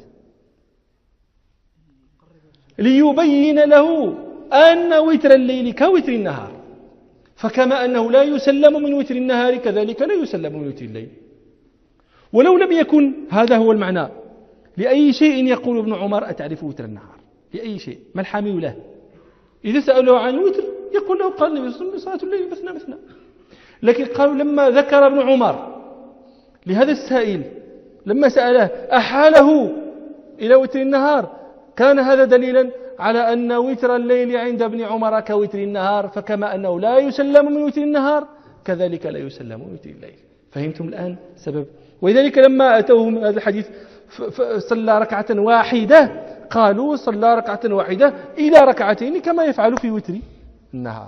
ليبين له أن وتر الليل كوتر النهار، فكما أنه لا يسلم من وتر النهار كذلك لا يسلم من وتر الليل. ولو لم يكن هذا هو المعنى، لأي شيء يقول ابن عمر: أتعرف وتر النهار؟ لأي شيء؟ ما الحامل له؟ إذا سأله عن الوتر يقول له: قال النبي صلى الله عليه وسلم: صلاة الليل مثنى مثنى. لكن قالوا لما ذكر ابن عمر لهذا السائل لما سأله أحاله إلى وتر النهار، كان هذا دليلا على أن وتر الليل عند ابن عمر كوتر النهار، فكما أنه لا يسلم من وتر النهار كذلك لا يسلم من وتر الليل. فهمتم الآن سبب؟ ولذلك لما أتوه من هذا الحديث صلى ركعة واحدة، قالوا صلى ركعة واحدة إلى ركعتين كما يفعل في وتر النهار.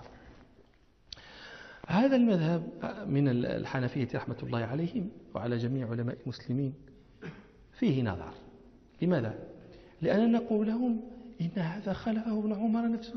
هذا المذهب من الحنفية رحمة الله عليهم وعلى جميع علماء المسلمين فيه نظر. لماذا؟ لأن نقول لهم إن هذا خلفه ابن عمر نفسه.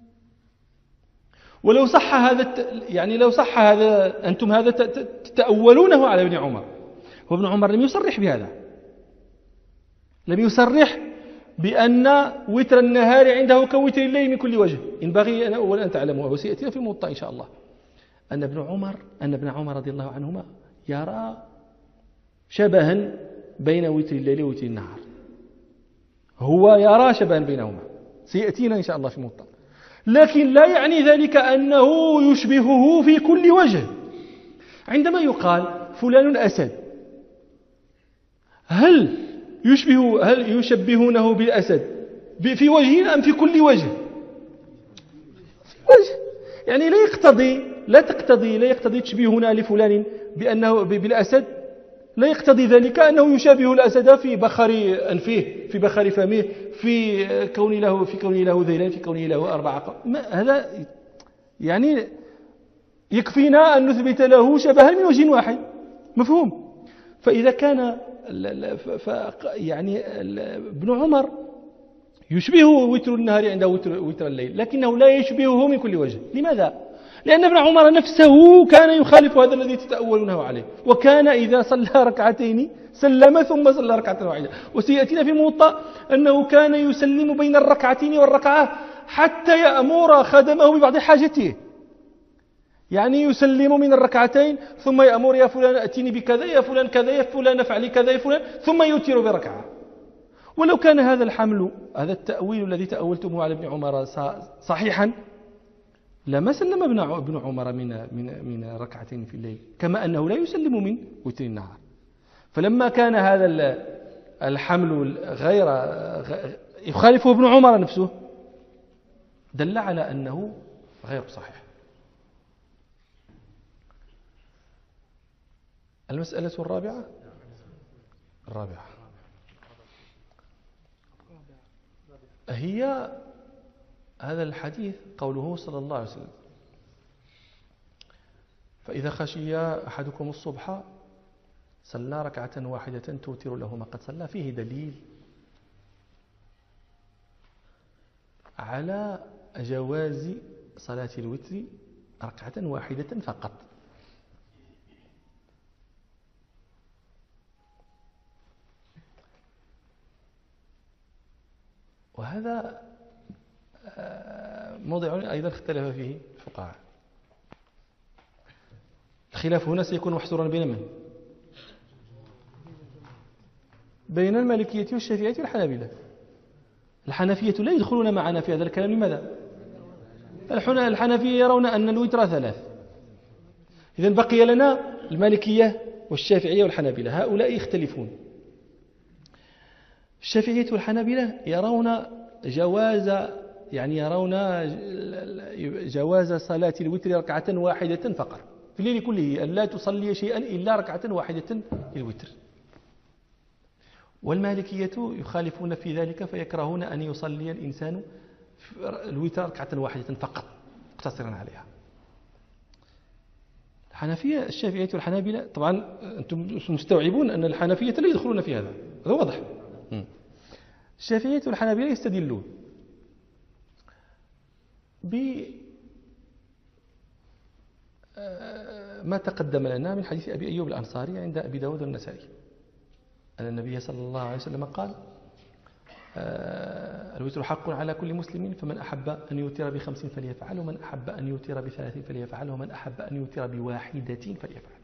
ولو صح هذا يعني لو صح هذا أنتم هذا تتأولونه على ابن عمر، وابن عمر لم يصرح بهذا، لم يصرح بأن وتر النهار عنده كوتر الليل من كل وجه. ينبغي أن أولا أن تعلموا، وسيأتينا في الموطأ إن شاء الله، أن ابن عمر رضي الله عنهما يرى شبها بين وتر الليل ووتر النهار، هو يرى شبها بينهما، سيأتينا إن شاء الله في الموطأ. لكن لا يعني ذلك أنه يشبهه في كل وجه. عندما يقال فلان أسد، هل يشبهونه بالأسد في وجه أم في كل وجه؟ في وجه. يعني لا يقتضي تشبيهنا لفلان بأنه بالأسد، لا يقتضي ذلك أنه يشابه الأسد في بخر أنفه، في بخر فمه، في كونه له ذيلان، في كونه له 4 هذا يعني يكفينا أن نثبت له شبها من وجه واحد، مفهوم؟ فإذا كان يعني ابن عمر يشبه وتر النهار عند وتر الليل، لكنه لا يشبهه من كل وجه. لماذا؟ لأن ابن عمر نفسه كان يخالف هذا الذي تتأولونه عليه، وكان إذا صلى ركعتين سلم ثم صلى ركعة واحدة. وسيأتينا في الموطأ أنه كان يسلم بين الركعتين والركعة حتى يأمر خدمه ببعض حاجته، يعني يسلم من الركعتين ثم يأمر: يا فلان أتيني بكذا، يا فلان كذا، يا فلان افعلي كذا، يا فلان، ثم يوتر بركعة. ولو كان هذا الحمل، هذا التأويل الذي تأولتمه على ابن عمر صحيحا، لما سلم ابن عمر من ركعتين في الليل، كما أنه لا يسلم من وتر النهار. فلما كان هذا الحمل غير يخالفه ابن عمر نفسه، دل على أنه غير صحيح. المسألة الرابعة هي هذا الحديث، قوله صلى الله عليه وسلم: فإذا خشي أحدكم الصبح صلى ركعة واحدة توتر له ما قد صلى. فيه دليل على جواز صلاة الوتر ركعة واحدة فقط. وهذا موضع أيضا اختلف فيه الفقهاء. الخلاف هنا سيكون محصورا بين من؟ بين المالكية والشافعية والحنابلة. الحنفية لا يدخلون معنا في هذا الكلام. لماذا؟ الحنفية يرون أن الوتر 3. إذن بقي لنا المالكية والشافعية والحنابلة، هؤلاء يختلفون. الشافعية والحنابلة يرون جواز صلاة الوتر ركعة واحدة فقط في الليل كله، أن لا تصلي شيئا إلا ركعة واحدة للوتر. والمالكية يخالفون في ذلك، فيكرهون أن يصلي الإنسان الوتر ركعة واحدة فقط مقتصرا عليها. الحنفية الشافعية والحنابلة طبعا أنتم مستوعبون أن الحنفية لا يدخلون في هذا واضح. الشافعية والحنابلة يستدلون بما تقدم لنا من حديث أبي أيوب الأنصاري عند أبي داود والنسائي أن النبي صلى الله عليه وسلم قال الوتر حق على كل مسلم فمن أحب أن يوتر ب5 فليفعل ومن أحب أن يوتر ب3 فليفعل ومن أحب أن يوتر بواحدة فليفعل.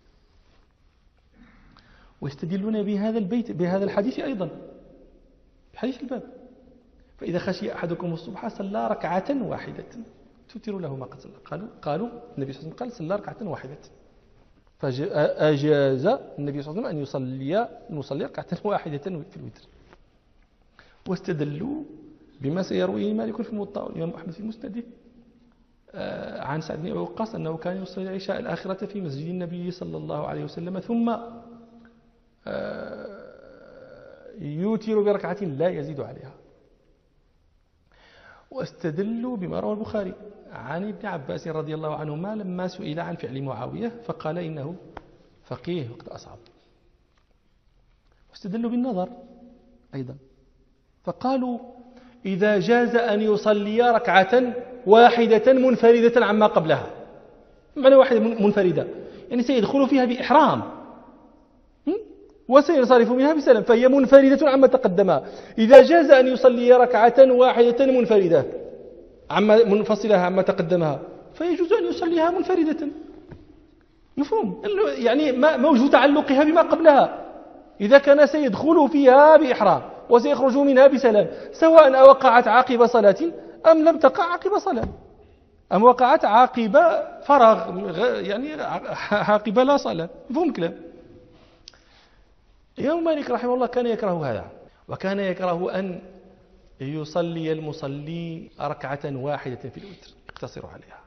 ويستدلون بهذا الحديث أيضا بحديث الباب فإذا خشي أحدكم الصبح صلى ركعة واحدة توتر له ما قد صلى. قالوا النبي صلى الله عليه وسلم قال صلى ركعة واحدة فأجاز النبي صلى الله عليه وسلم أن يصلي ركعة واحدة في الوتر. واستدلوا بما سيرويه مالك في الموطأ والإمام أحمد في مسنده عن سعد بن أبي وقاص أنه كان يصلي العشاء الآخرة في مسجد النبي صلى الله عليه وسلم ثم يوتر بركعة لا يزيد عليها. واستدلوا بما روى البخاري عن ابن عباس رضي الله عنهما لما سئل عن فعل معاوية فقال إنه فقيه وقد أصعب. واستدلوا بالنظر أيضا فقالوا إذا جاز أن يصلي ركعة واحدة منفردة عما قبلها. معنى واحدة منفردة يعني سيدخل فيها بإحرام وسينصرف منها بسلام فهي منفردة عما تقدمها. إذا جاز أن يصلي ركعة واحدة منفردة عما منفصلها عما تقدمها فيجوز أن يصليها منفردة. مفهوم يعني ما وجه تعلقها بما قبلها إذا كان سيدخل فيها بإحرام وسيخرج منها بسلام سواء وقعت عقب صلاة أم لم تقع عقب صلاة أم وقعت عقب فراغ يعني عقب لا صلاة. مفهوم كلام. الإمام مالك رحمه الله كان يكره هذا وكان يكره أن يصلي المصلي ركعة واحدة في الوتر يقتصر عليها.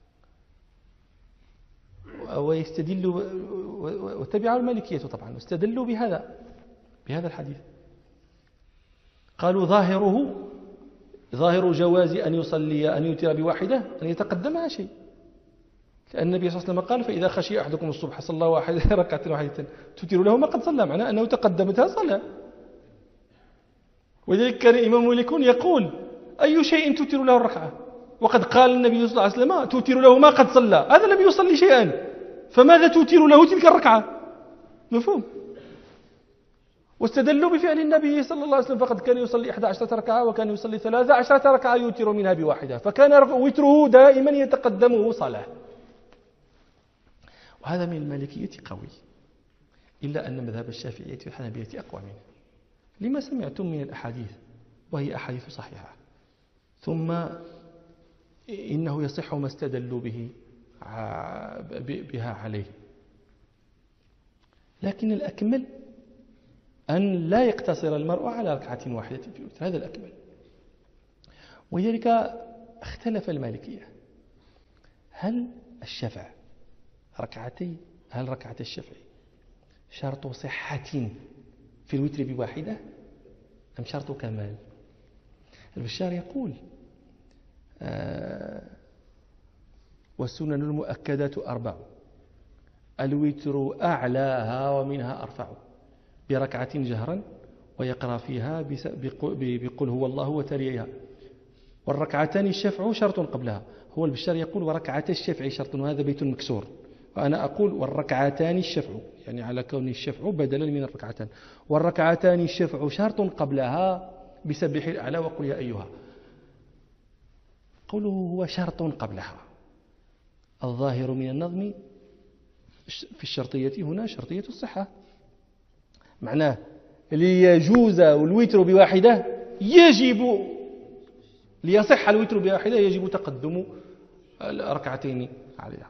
ويستدل وتبعوا المالكية طبعا واستدلوا بهذا الحديث. قالوا ظاهر جواز أن يوتر بواحدة أن يتقدمها شيء لأن النبي صلى الله عليه وسلم قال فإذا خشي أحدكم الصبح صلى ركعة واحدة توتر له ما قد صلى معناه أنه تقدمتها صلاة. ولذلك كان الإمام مالك يقول أي شيء توتر له الركعة وقد قال النبي صلى الله عليه وسلم توتر له ما قد صلى. هذا لم يصلي شيئا فماذا توتر له تلك الركعة. مفهوم. واستدلوا بفعل النبي صلى الله عليه وسلم فقد كان يصلي 11 ركعة وكان يصلي 13 ركعة يوتر منها بواحدة فكان وتره دائما يتقدمه صلاة. وهذا من المالكية قوي إلا أن مذهب الشافعية والحنابلة أقوى منه لما سمعتم من الأحاديث وهي أحاديث صحيحة ثم إنه يصح ما استدلوا بها عليه. لكن الأكمل أن لا يقتصر المرء على ركعة واحدة في الوتر هذا الأكمل. ولذلك اختلف المالكية هل ركعة الشفع شرط صحة في الوتر بواحدة أم شرط كمال؟ البشار يقول والسنن المؤكدات 4 الوتر أعلاها ومنها أرفع بركعة جهرا ويقرأ فيها بقل هو الله وتليها والركعتان الشفع شرط قبلها. هو البشار يقول وركعة الشفع شرط وهذا بيت مكسور وأنا أقول والركعتان الشفع يعني على كون الشفع بدلا من الركعتان والركعتان الشفع شرط قبلها بسبح الأعلى وقل يا أيها. قوله هو شرط قبلها الظاهر من النظم في الشرطية هنا شرطية الصحة معناه ليجوز الوتر بواحدة يجب ليصح الوتر بواحدة يجب تقدم الركعتين عليها.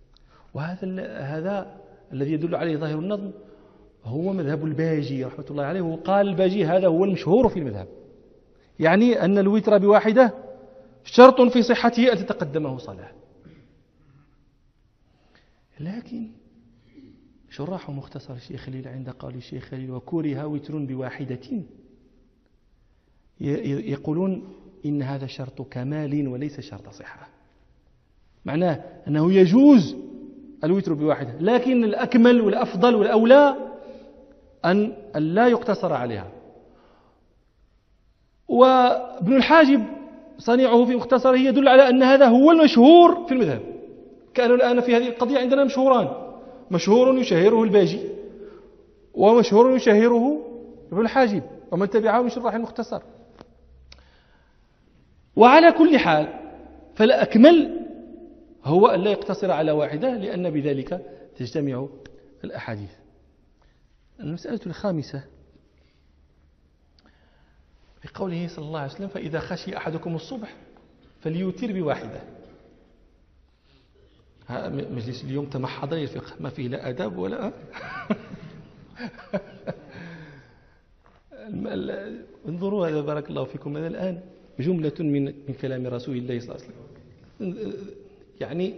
وهذا الذي يدل عليه ظاهر النظم هو مذهب الباجي رحمة الله عليه. وقال الباجي هذا هو المشهور في المذهب يعني أن الوتر بواحدة شرط في صحته أن تتقدمه صلاة. لكن شراح مختصر الشيخ خليل عند قول الشيخ خليل وكره وتر بواحدة يقولون إن هذا شرط كمال وليس شرط صحة. معناه أنه يجوز الوتر بواحدة، لكن الأكمل والأفضل والأولى أن لا يقتصر عليها. وابن الحاجب صنيعه في مختصره يدل على أن هذا هو المشهور في المذهب. كأنه الآن في هذه القضية عندنا مشهوران، مشهور يشهره الباجي ومشهور يشهره ابن الحاجب ومن تبعه من شراح المختصر. وعلى كل حال فالأكمل هو أن لا يقتصر على واحدة، لأن بذلك تجتمع الأحاديث. المسألة الخامسة في قوله صلى الله عليه وسلم: فإذا خشي أحدكم الصبح فليوتر بواحدة. مجلس اليوم تمحض الفقه، ما فيه لا أداب ولا انظروا هذا، بارك الله فيكم، هذا الآن جملة من كلام رسول الله صلى الله عليه وسلم، يعني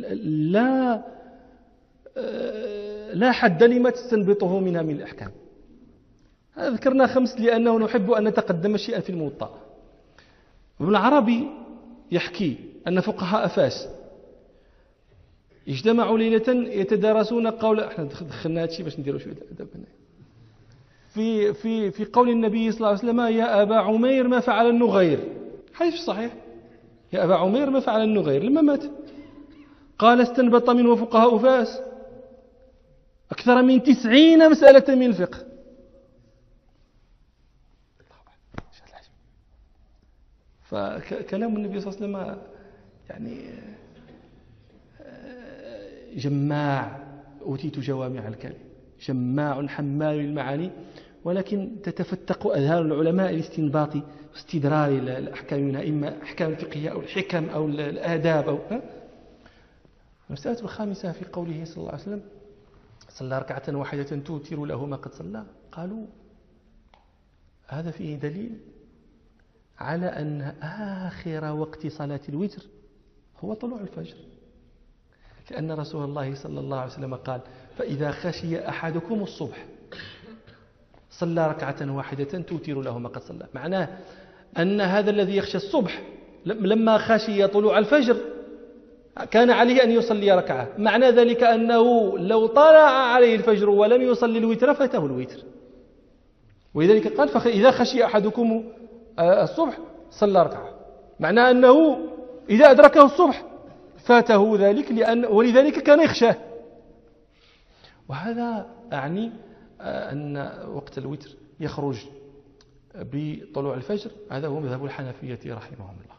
لا حد لما تستنبطه منها من الأحكام. ذكرنا 5 لأنه نحب أن نتقدم شيئا في الموطأ. ابن العربي يحكي أن فقهاء فاس اجتمعوا ليلة يتدارسون قول، احنا دخلنا هذا الشيء باش نديروا شويه أدب في قول النبي صلى الله عليه وسلم: يا أبا عمير ما فعل النغير. حديث صحيح، يا أبا عمير ما فعل النغير لما مات. قال: استنبط منه فقهاء فاس أكثر من 90 مسألة من الفقه. فكلام النبي صلى الله عليه وسلم يعني جماع، أوتيت جوامع الكلم، جماع حمال المعاني، ولكن تتفتق أذهان العلماء لاستنباط واستدرار الأحكام منها، إما أحكام فقهية أو الحكم أو الآداب أو المسألة الخامسة في قوله صلى الله عليه وسلم: صلى ركعة واحدة توتر له ما قد صلى. قالوا هذا فيه دليل على أن آخر وقت صلاة الوتر هو طلوع الفجر، لأن رسول الله صلى الله عليه وسلم قال: فإذا خشي أحدكم الصبح صلى ركعة واحدة توتر له ما قد صلى. معناه أن هذا الذي يخشى الصبح لما خشي طلوع الفجر كان عليه أن يصلي ركعة. معنى ذلك أنه لو طلع عليه الفجر ولم يصلي الوتر فاته الوتر، ولذلك قال: فإذا خشي أحدكم الصبح صلى ركعة. معنى أنه إذا أدركه الصبح فاته ذلك، ولذلك كان يخشاه. وهذا أعني أن وقت الوتر يخرج بطلوع الفجر. هذا هو مذهب الحنفية رحمهم الله،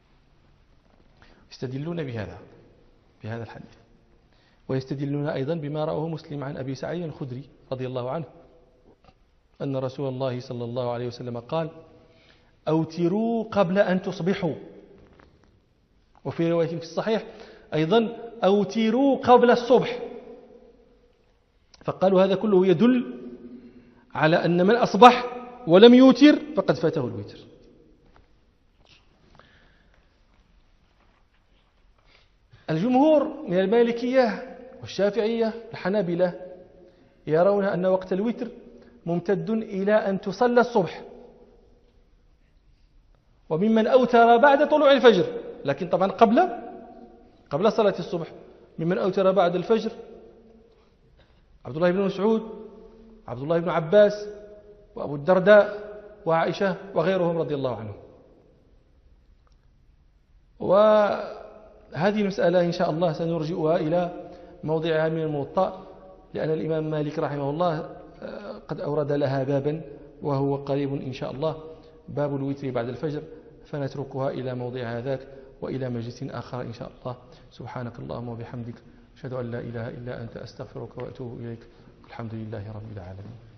يستدلون بهذا الحديث، ويستدلون أيضا بما رأوه مسلم عن أبي سعيد الخدري رضي الله عنه أن رسول الله صلى الله عليه وسلم قال: أوتروا قبل أن تصبحوا. وفي رواية في الصحيح أيضا: أوتروا قبل الصبح. فقالوا هذا كله يدل على أن من أصبح ولم يوتر فقد فاته الوتر. الجمهور من المالكية والشافعية والحنابلة يرون أن وقت الوتر ممتد إلى أن تصلى الصبح، وممن أوتر بعد طلوع الفجر، لكن طبعا قبل صلاة الصبح. ممن أوتر بعد الفجر عبد الله بن مسعود، عبد الله بن عباس، وأبو الدرداء، وعائشة وغيرهم رضي الله عنهم. وهذه المسألة إن شاء الله سنرجئها إلى موضعها من الموطأ، لأن الإمام مالك رحمه الله قد أورد لها بابا وهو قريب إن شاء الله، باب الوتر بعد الفجر، فنتركها إلى موضعها ذاك وإلى مجلس آخر إن شاء الله. سبحانك اللهم وبحمدك، أشهد أن لا إله إلا أنت، أستغفرك وأتوب إليك. الحمد لله رب العالمين.